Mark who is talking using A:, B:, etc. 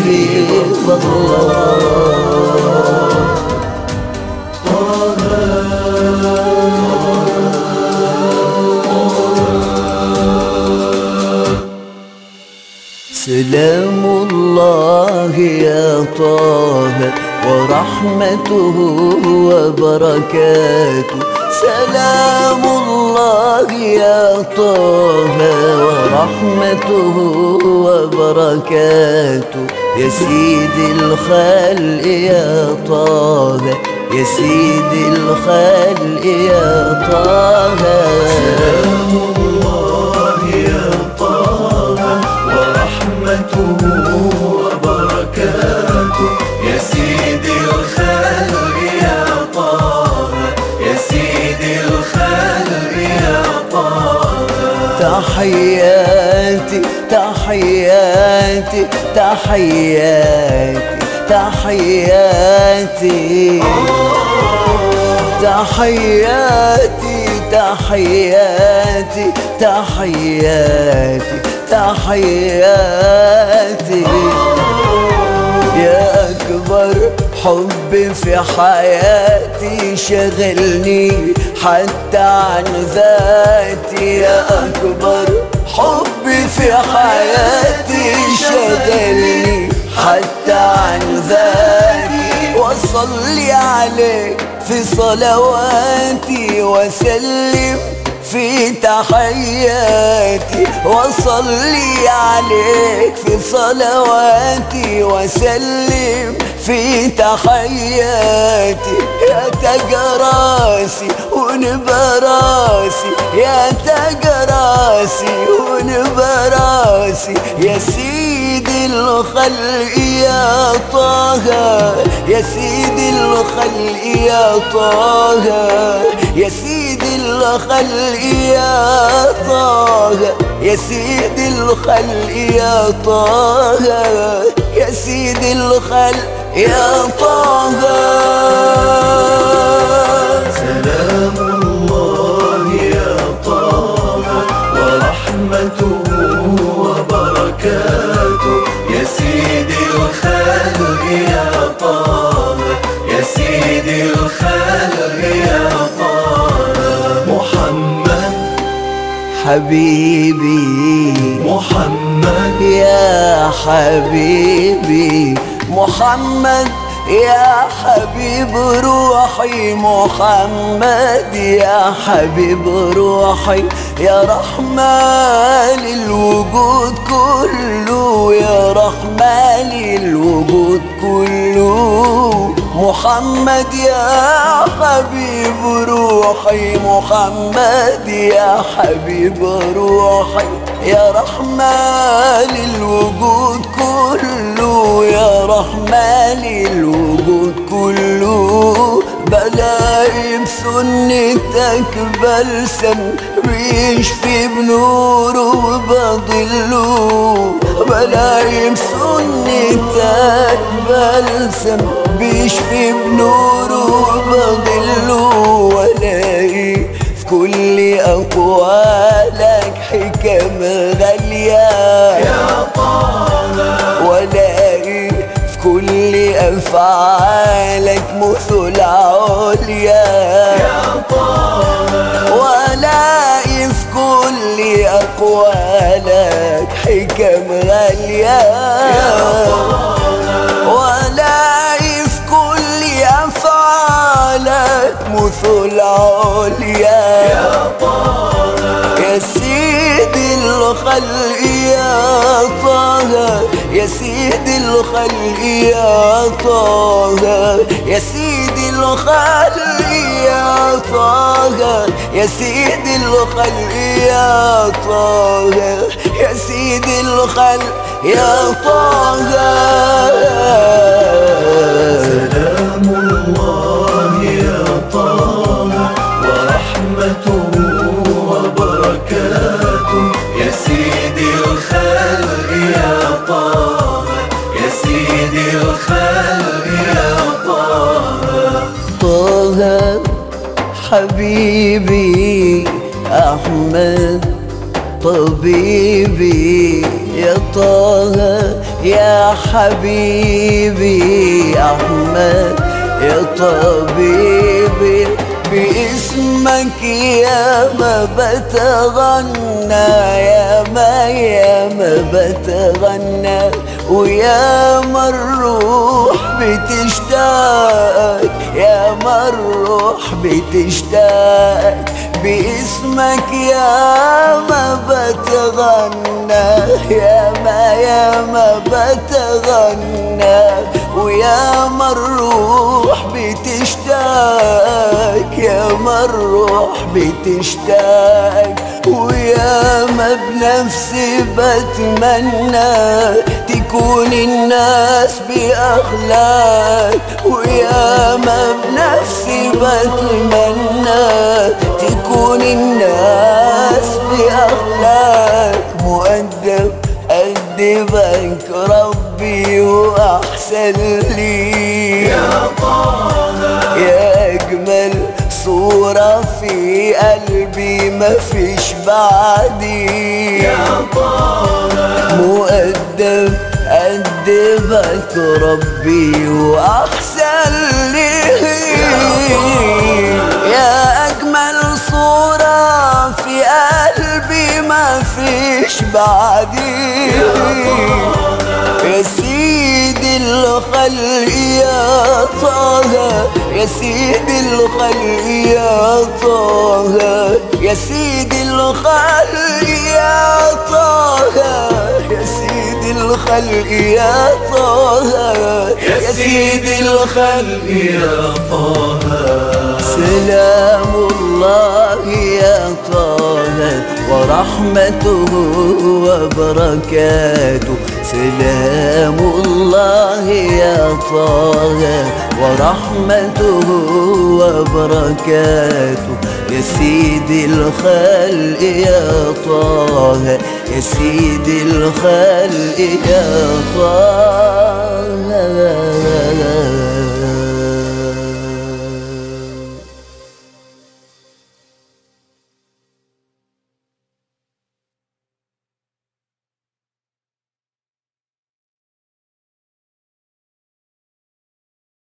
A: حبيب الله. سلام الله يا طه ورحمته وبركاته. سلام الله يا طه ورحمته وبركاته. يا سيدي الخلق يا طه، يا سيدي الخلق يا طه.
B: سلام الله يا طه ورحمته وبركاته. يا سيدي الخلق يا طه، يا سيدي الخلق يا طه.
A: تحياتي تحياتي تحياتي تحياتي تحياتي تحياتي تحياتي تحياتي. يا أكبر حب في حياتي شغلني حتى عن ذاتي. يا أكبر حب في حياتي شغلني حتى عن ذاتي. وصلي عليك في صلواتي وسلم في تحياتي. وصلي عليك في صلواتي وسلم في تحياتي. يا تاج راسي ونبراسي، يا تاج راسي ونبراسي. يا سيدي الخلق يا طه، يا سيدي الخلق يا طه. يا سيدي الخلق يا طه، يا سيدي الخلق يا طه. يا سيدي الخلق يا طه.
B: سلام الله يا طه ورحمته وبركاته. يا سيدي الخلق يا طه، يا سيدي الخلق يا طه. محمد
A: حبيبي
B: محمد
A: يا حبيبي محمد، يا حبيب روحي محمد، يا حبيب روحي، يا رحمة للوجود كله، يا رحمة للوجود كله. محمد يا حبيب روحي محمد، يا حبيب روحي، يا رحمة للوجود كله، يا رحمة للوجود كله. بلايم سنتك بلسم بيشفي بنوره وبضله. بلايم سنتك بلسم بيشفي بنوره وبضله. والاقي في كل اقوالك حكم غاليه
B: يا طه،
A: والاقي في كل افعالك مثل عليا
B: يا طه.
A: والاقي في كل اقوالك حكم غاليه
B: يا طه.
A: والاقي في كل افعالك مثل عليا
B: يا طه.
A: يا سيدي الخلق يا طه، يا سيدي الخلق يا طه، يا سيدي الخلق يا طه، يا سيدي الخلق يا طه، يا سيدي الخلق يا طه.
B: سلام الله يا طه ورحمته وبركاته. يا سيدي الخلق يا طه، يا سيدي الخلق يا طه.
A: طه حبيبي أحمد طبيبي، يا طه يا حبيبي أحمد يا طبيبي، باسمك يا ما بتغنى، يا ما بتغنى، ويا ما الروح بتشتاق، يا ما الروح بتشتاق، باسمك يا ما بتغنى، يا ما بتغنى، ويا ما الروح بتشتاق، يا ما الروح بتشتاق، ويا ما بنفسي بتمنى تكون الناس بأخلاق، ويا ما بنفسي بتمنى تكون الناس بأخلاق، مؤدب أدبك ربي وأحسن لي
B: يا طه،
A: يا أجمل صورة في قلبي مفيش بعدي،
B: يا طه
A: مؤدب أدبك ربي وأحسن لي، يا أجمل صورة في قلبي مفيش بعدي، يا سيدي الخلق يا طه، يا سيدي الخلق يا طه، يا سيدي الخلق يا طه، يا سيدي الخلق يا طه،
B: يا سيدي الخلق يا طه.
A: سلام الله يا طه ورحمته وبركاته، سلام الله يا طه ورحمته وبركاته، يا سيدي الخلق يا طه، يا سيدي الخلق يا طه.